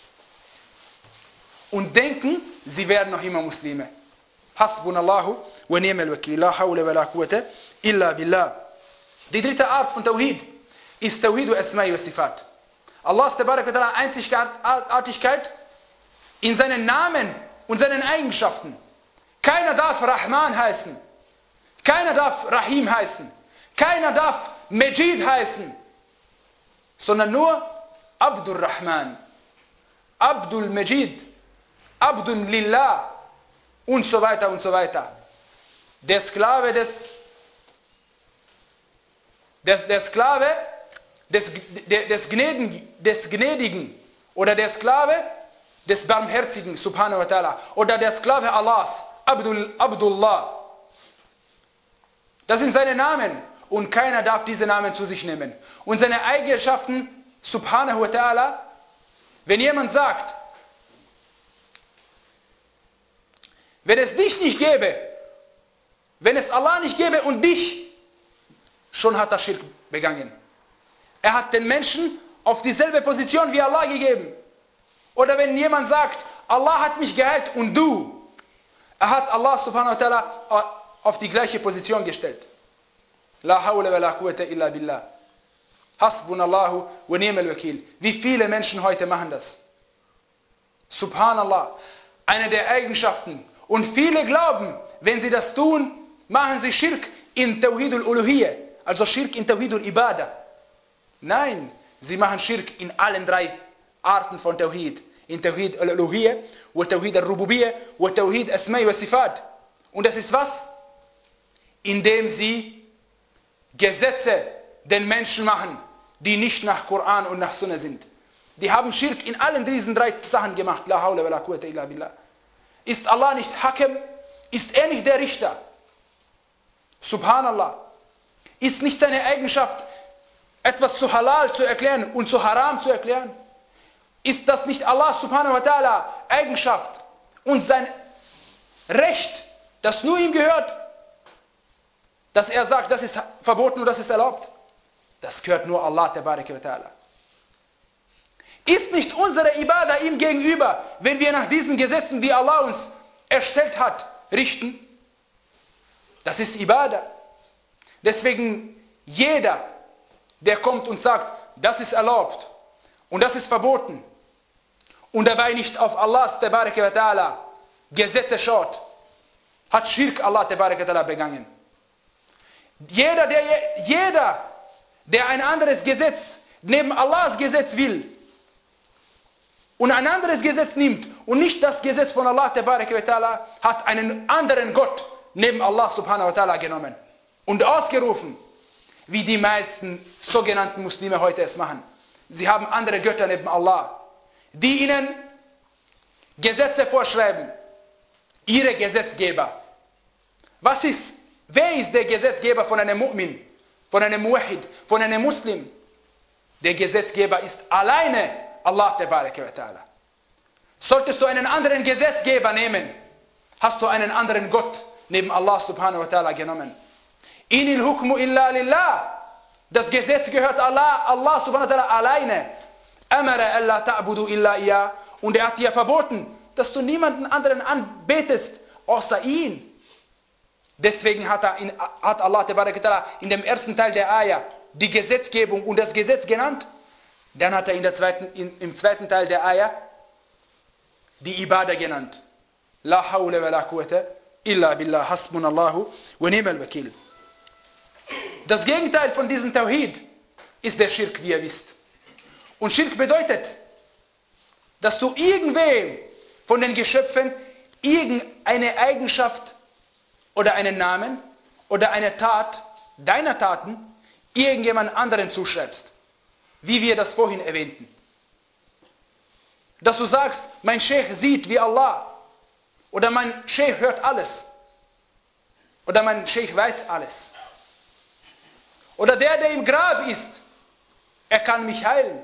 Und denken, sie werden noch immer Muslime. Hasbunallahu wa ni'mal wakil, la hawla wa la quwwata illa billah. Die dritte Art von Tawhid ist Tawhid wa Asma'i wa Sifat. Allahs tabarak wa ta'ala Einzigartigkeit in seinen Namen und seinen Eigenschaften. Keiner darf Rahman heißen. Keiner darf Rahim heißen. Keiner darf Majid heißen. Sondern nur Abdul Rahman, Abdul Majid, Abdul Lillah und so weiter und so weiter. Der Sklave des, des der Sklave des, des, Gnädigen, des Gnädigen oder der Sklave des Barmherzigen, subhanahu wa ta'ala, oder der Sklave Allahs, Abdul, Abdullah. Das sind seine Namen und keiner darf diese Namen zu sich nehmen. Und seine Eigenschaften subhanahu wa ta'ala, wenn jemand sagt, wenn es dich nicht gäbe, wenn es Allah nicht gäbe und dich, schon hat er Schirk begangen. Er hat den Menschen auf dieselbe Position wie Allah gegeben. Oder wenn jemand sagt, Allah hat mich geheilt und du, er hat Allah subhanahu wa ta'ala auf die gleiche Position gestellt. La hawla wa la quwwata illa billah. Hasbunallahu wa ni'mal wakil. Wie viele Menschen heute machen das? Subhanallah. Eine der Eigenschaften. Und viele glauben, wenn sie das tun, machen sie Schirk in Tawhidul Uluhiyya. Also Schirk in Tawhidul Ibadah. Nein, sie machen Schirk in allen drei Arten von Tawhid. In Tawhid al-Uluhiyya, wa Tawhid al-Rububiyya, wa Tawhid Asma'i wa Sifat. Und das ist was? Indem sie Gesetze den Menschen machen, die nicht nach Koran und nach Sunna sind. Die haben Schirk in allen diesen drei Sachen gemacht. La hawla wa la quwwata illa billah. Ist Allah nicht Hakim? Ist er nicht der Richter? Subhanallah. Ist nicht seine Eigenschaft, etwas zu halal zu erklären und zu haram zu erklären? Ist das nicht Allah subhanahu wa ta'ala Eigenschaft und sein Recht, das nur ihm gehört, dass er sagt, das ist verboten und das ist erlaubt? Das gehört nur Allah tabaraka wa ta'ala. Ist nicht unsere Ibadah ihm gegenüber, wenn wir nach diesen Gesetzen, die Allah uns erstellt hat, richten? Das ist Ibadah. Deswegen jeder, der kommt und sagt, das ist erlaubt und das ist verboten und dabei nicht auf Allahs tabaraka wa ta'ala Gesetze schaut, hat Schirk Allah tabaraka wa ta'ala begangen. Jeder der, jeder, der ein anderes Gesetz neben Allahs Gesetz will und ein anderes Gesetz nimmt und nicht das Gesetz von Allah tabaraka wa ta'ala, hat einen anderen Gott neben Allah subhanahu wa ta'ala genommen und ausgerufen, wie die meisten sogenannten Muslime heute es machen. Sie haben andere Götter neben Allah, die ihnen Gesetze vorschreiben, ihre Gesetzgeber. Was ist, wer ist der Gesetzgeber von einem Mu'min, von einem Muwahhid, von einem Muslim? Der Gesetzgeber ist alleine Allah tabaraka wa ta'ala. Solltest du einen anderen Gesetzgeber nehmen, hast du einen anderen Gott neben Allah subhanahu wa ta'ala genommen. Inil hukmu illa lillah. Das Gesetz gehört Allah, Allah subhanahu wa ta'ala alleine. Amara alla ta'budu illa iya. Und er hat dir verboten, dass du niemanden anderen anbetest, außer ihn. Deswegen hat, er in, hat Allah tabaraka wa ta'ala in dem ersten Teil der Ayah die Gesetzgebung und das Gesetz genannt. Dann hat er in der zweiten, in, im zweiten Teil der Ayah die Ibadah genannt. La hawla wa la quwwata illa billah. Hasbunallahu wa ni'mal wakil. Das Gegenteil von diesem Tawhid ist der Schirk, wie ihr wisst. Und Schirk bedeutet, dass du irgendwem von den Geschöpfen irgendeine Eigenschaft oder einen Namen oder eine Tat deiner Taten irgendjemand anderen zuschreibst. Wie wir das vorhin erwähnten. Dass du sagst, mein Sheikh sieht wie Allah. Oder mein Sheikh hört alles. Oder mein Sheikh weiß alles. Oder der, der im Grab ist, er kann mich heilen.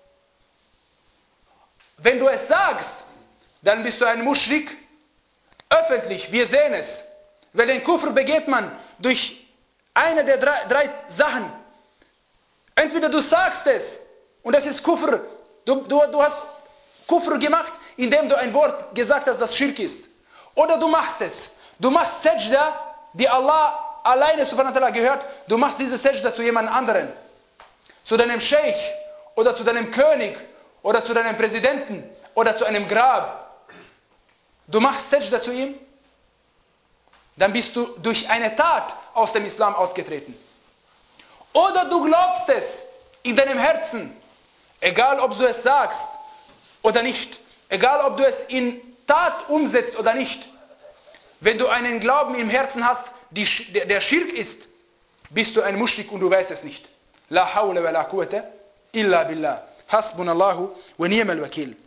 Wenn du es sagst, dann bist du ein Muschrik. Öffentlich, wir sehen es. Weil den Kufr begeht man durch eine der drei, drei Sachen. Entweder du sagst es und das ist Kufr. Du, du, du hast Kufr gemacht, indem du ein Wort gesagt hast, das Schirk ist. Oder du machst es. Du machst Sajda, die Allah alleine subhanahu wa ta'ala gehört. Du machst diese Sajda zu jemand anderen. Zu deinem Sheikh oder zu deinem König oder zu deinem Präsidenten oder zu einem Grab. Du machst Sajda zu ihm. Dann bist du durch eine Tat aus dem Islam ausgetreten. Oder du glaubst es in deinem Herzen, egal ob du es sagst oder nicht, egal ob du es in Tat umsetzt oder nicht. Wenn du einen Glauben im Herzen hast, die, der, der Schirk ist, bist du ein Muschrik und du weißt es nicht. La hawla wa la quwwata illa billah. Hasbunallahu wa ni'mal wakil.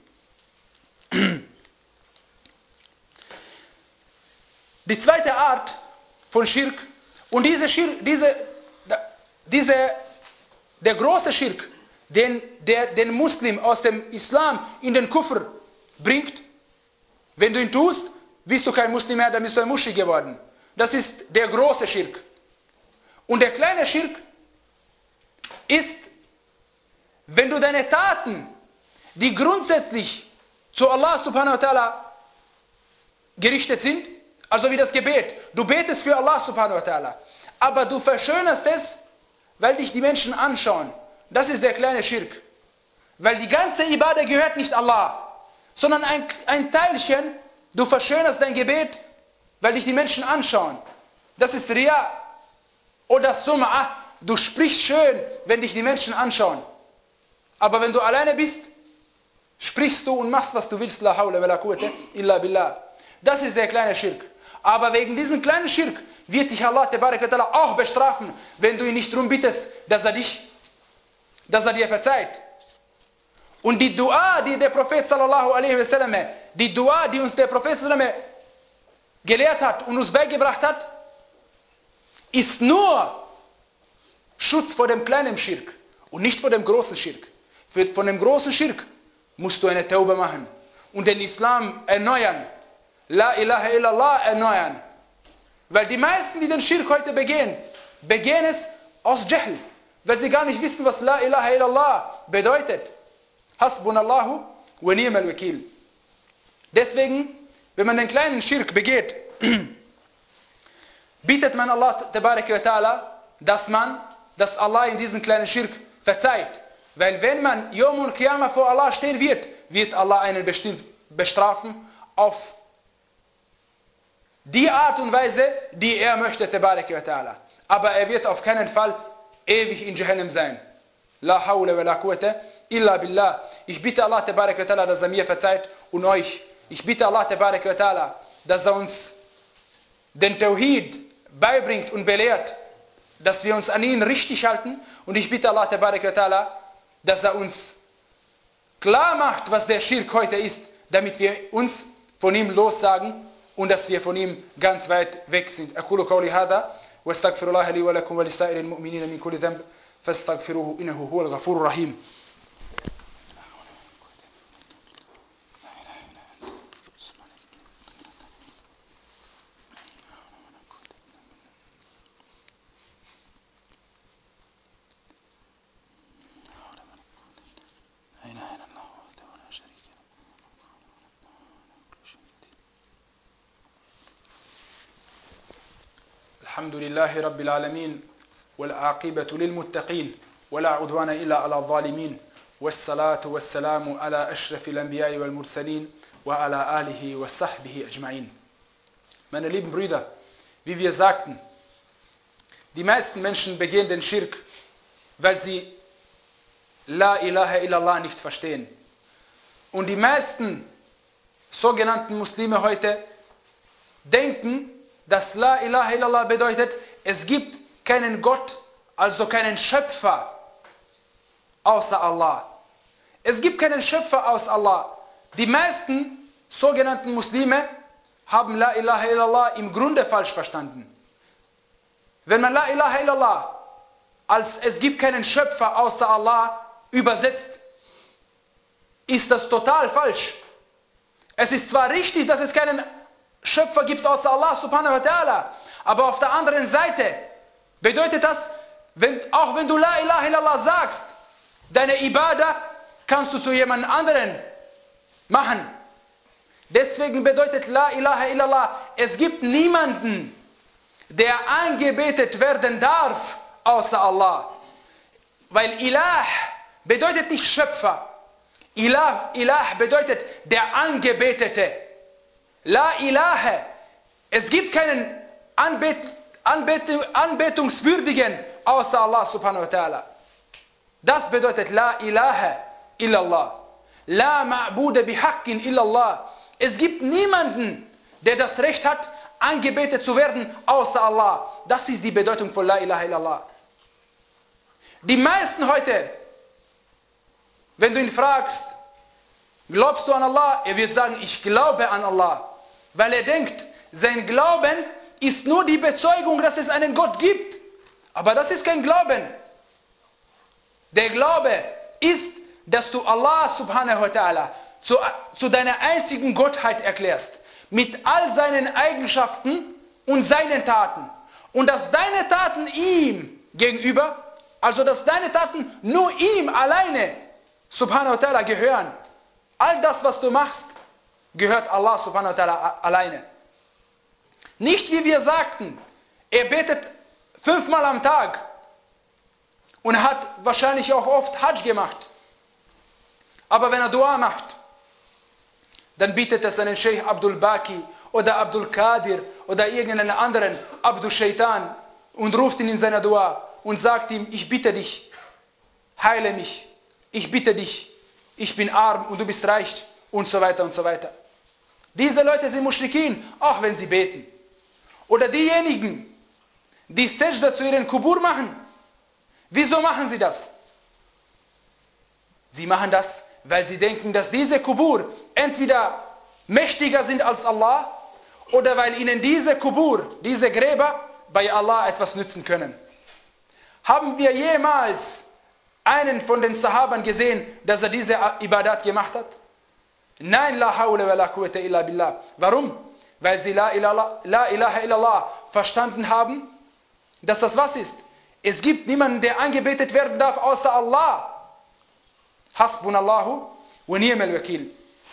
Die zweite Art von Schirk, und diese Schirk, diese, diese, der große Schirk den, der den Muslim aus dem Islam in den Kufr bringt. Wenn du ihn tust, bist du kein Muslim mehr, dann bist du ein Muschrik geworden. Das ist der große Schirk. Und der kleine Schirk ist, wenn du deine Taten, die grundsätzlich zu Allah subhanahu wa ta'ala gerichtet sind, also wie das Gebet, du betest für Allah subhanahu wa ta'ala, aber du verschönerst es, weil dich die Menschen anschauen. Das ist der kleine Schirk. Weil die ganze Ibadah gehört nicht Allah, sondern ein, ein Teilchen, du verschönerst dein Gebet, weil dich die Menschen anschauen. Das ist Riya oder Sum'ah. Du sprichst schön, wenn dich die Menschen anschauen. Aber wenn du alleine bist, sprichst du und machst, was du willst. La hawla wa la quwwata illa billah. Das ist der kleine Schirk. Aber wegen diesem kleinen Schirk wird dich Allah tabarak wa ta'ala auch bestrafen, wenn du ihn nicht darum bittest, dass er dich, dass er dir verzeiht. Und die Dua, die der Prophet sallallahu alaihi wasallam, die Dua, die uns der Prophet sallallahu alaihi wasallam gelehrt hat und uns beigebracht hat, ist nur Schutz vor dem kleinen Schirk und nicht vor dem großen Schirk. Für, von dem großen Schirk musst du eine Taube machen und den Islam erneuern. La ilaha illallah erneuern. Weil die meisten, die den Schirk heute begehen, begehen es aus Jahl, weil sie gar nicht wissen, was La ilaha illallah bedeutet. Hasbunallahu wa ni'mal wakil. Deswegen, wenn man den kleinen Schirk begeht, bittet man Allah tabaraka wa ta'ala, dass man, dass Allah in diesen kleinen Schirk verzeiht. Weil wenn man Yawmul Qiyamah vor Allah stehen wird, wird Allah einen bestimmt bestrafen auf die Art und Weise, die er möchte, tabaraka wa ta'ala. Aber er wird auf keinen Fall ewig in Jahannam sein. La hawla wa la quwwata illa billah. Ich bitte Allah tabaraka wa ta'ala, dass er mir verzeiht und euch. Ich bitte Allah tabaraka wa ta'ala, dass er uns den Tawhid beibringt und belehrt, dass wir uns an ihn richtig halten. Und ich bitte Allah tabaraka wa ta'ala, dass er uns klar macht, was der Schirk heute ist, damit wir uns von ihm lossagen und dass wir von ihm ganz weit weg sind. أقول قولي هذا واستغفر الله لي ولكم ولسائر المؤمنين من كل ذنب فاستغفروه إنه هو الغفور الرحيم. الحمد لله رب العالمين والعاقبة للمتقين ولا عدوان إلا على الظالمين والصلاة والسلام على أشرف الأنبياء والمرسلين وعلى آله وصحبه أجمعين. Meine lieben Brüder, wie wir sagten, die meisten Menschen begehen den Schirk, weil sie La ilaha illallah nicht verstehen. Und die meisten sogenannten Muslime heute denken, dass La ilaha illallah bedeutet, es gibt keinen Gott, also keinen Schöpfer außer Allah. Es gibt keinen Schöpfer außer Allah. Die meisten sogenannten Muslime haben La ilaha illallah im Grunde falsch verstanden. Wenn man La ilaha illallah als es gibt keinen Schöpfer außer Allah übersetzt, ist das total falsch. Es ist zwar richtig, dass es keinen Schöpfer gibt außer Allah subhanahu wa ta'ala, aber auf der anderen Seite bedeutet das, wenn, auch wenn du La ilaha illallah sagst, deine Ibadah kannst du zu jemand anderen machen. Deswegen bedeutet La ilaha illallah, es gibt niemanden, der angebetet werden darf außer Allah. Weil Ilah bedeutet nicht Schöpfer. Ilah, Ilah bedeutet der Angebetete. La ilaha, es gibt keinen Anbet, Anbet, Anbetungswürdigen außer Allah subhanahu wa ta'ala. Das bedeutet La ilaha illallah. La ma'bude bihaqqin illallah. Es gibt niemanden, der das Recht hat, angebetet zu werden, außer Allah. Das ist die Bedeutung von La ilaha illallah. Die meisten heute, wenn du ihn fragst, glaubst du an Allah? Er wird sagen, ich glaube an Allah. Weil er denkt, sein Glauben ist nur die Bezeugung, dass es einen Gott gibt. Aber das ist kein Glauben. Der Glaube ist, dass du Allah subhanahu wa ta'ala zu, zu deiner einzigen Gottheit erklärst, mit all seinen Eigenschaften und seinen Taten. Und dass deine Taten ihm gegenüber, also dass deine Taten nur ihm alleine subhanahu wa ta'ala gehören. All das, was du machst, gehört Allah subhanahu wa ta'ala alleine. Nicht wie wir sagten, er betet fünfmal am Tag und hat wahrscheinlich auch oft Hajj gemacht. Aber wenn er Dua macht, dann bietet er seinen Sheikh Abdul Baki oder Abdul Qadir oder irgendeinen anderen Abdul Shaitan und ruft ihn in seiner Dua und sagt ihm, ich bitte dich, heile mich, ich bitte dich, ich bin arm und du bist reich und so weiter und so weiter. Diese Leute sind Muschrikin, auch wenn sie beten. Oder diejenigen, die Sajda zu ihren Kubur machen. Wieso machen sie das? Sie machen das, weil sie denken, dass diese Kubur entweder mächtiger sind als Allah oder weil ihnen diese Kubur, diese Gräber bei Allah etwas nützen können. Haben wir jemals einen von den Sahabern gesehen, dass er diese Ibadat gemacht hat? Nein, la hawla wa la quwwata illa billah. Warum? Weil sie la ilaha, la ilaha illallah verstanden haben, dass das was ist. Es gibt niemanden, der angebetet werden darf, außer Allah. Hasbunallahu wa ni'mal wakil.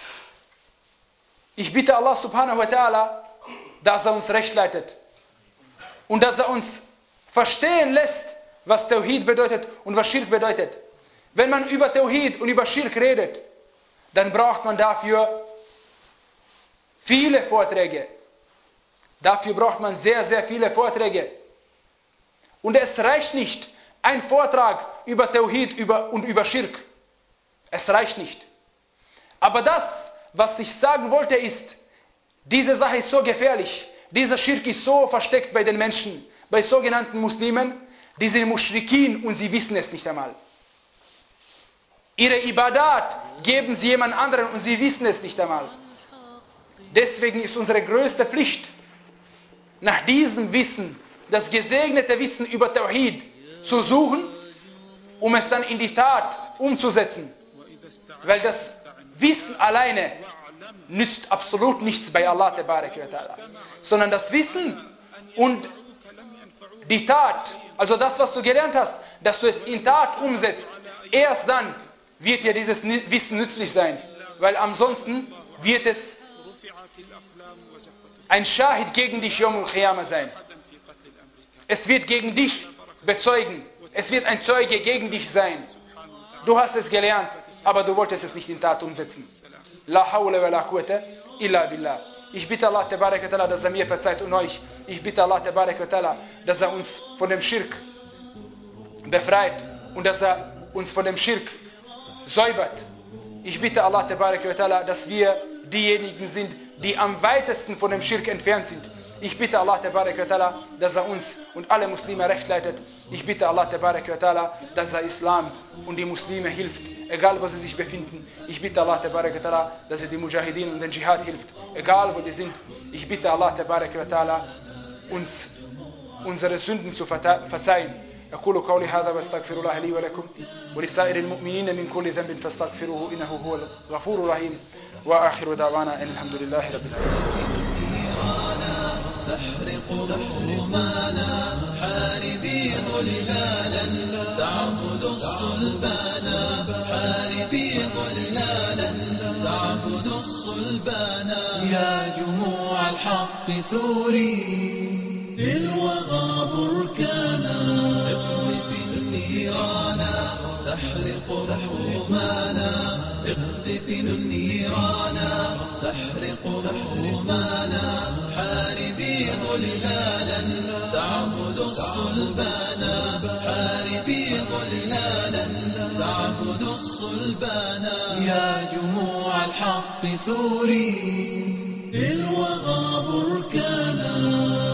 Ich bitte Allah subhanahu wa ta'ala, dass er uns recht leitet und dass er uns verstehen lässt, was Tawhid bedeutet und was Schirk bedeutet. Wenn man über Tawhid und über Schirk redet, dann braucht man dafür viele Vorträge. Dafür braucht man sehr, sehr viele Vorträge. Und es reicht nicht, ein Vortrag über Tawhid über, und über Schirk. Es reicht nicht. Aber das, was ich sagen wollte, ist, diese Sache ist so gefährlich. Dieser Schirk ist so versteckt bei den Menschen, bei sogenannten Muslimen, die sind Muschrikin und sie wissen es nicht einmal. Ihre Ibadat geben sie jemand anderen und sie wissen es nicht einmal. Deswegen ist unsere größte Pflicht, nach diesem Wissen, das gesegnete Wissen über Tawhid zu suchen, um es dann in die Tat umzusetzen. Weil das Wissen alleine nützt absolut nichts bei Allah tabarak wa ta'ala. Sondern das Wissen und die Tat, also das, was du gelernt hast, dass du es in Tat umsetzt, erst dann wird dir dieses Wissen nützlich sein. Weil ansonsten wird es ein Shahid gegen dich Yawm al-Qiyamah sein. Es wird gegen dich bezeugen. Es wird ein Zeuge gegen dich sein. Du hast es gelernt, aber du wolltest es nicht in Tat umsetzen. La hawla wa la quwwata illa billah. Ich bitte Allah tabarak wa ta'ala, dass er mir verzeiht und euch. Ich bitte Allah tabarak wa ta'ala, dass er uns von dem Schirk befreit und dass er uns von dem Schirk säubert. Ich bitte Allah tabarak wa ta'ala, dass wir diejenigen sind, die am weitesten von dem Schirk entfernt sind. Ich bitte Allah tabarak wa ta'ala, dass er uns und alle Muslime recht leitet. Ich bitte Allah tabarak wa ta'ala, dass er Islam und die Muslime hilft, egal wo sie sich befinden. Ich bitte Allah tabarak wa ta'ala, dass er die Mujahideen und den Dschihad hilft, egal wo die sind. Ich bitte Allah tabarak wa ta'ala, uns unsere Sünden zu verzeihen. أقول قولي هذا واستغفر الله لي ولكم ولسائر المؤمنين من كل ذنب فاستغفروه إنه هو الغفور الرحيم وآخر دعوانا أن الحمد لله رب العالمين. تحرق رمانا حاربي ظلالا تعبد الصلبانا حاربي ظلالا تعبد الصلبانا يا جموع الحق ثوري بالوغى بركانا اقذف النيران تحرق رمانا اقذف النيران تحرق رمانا حاربي ظلالا تعبد الصلبانا حاربي ظلالا تعبد الصلبانا يا جموع الحق ثوري بالوغى بركانا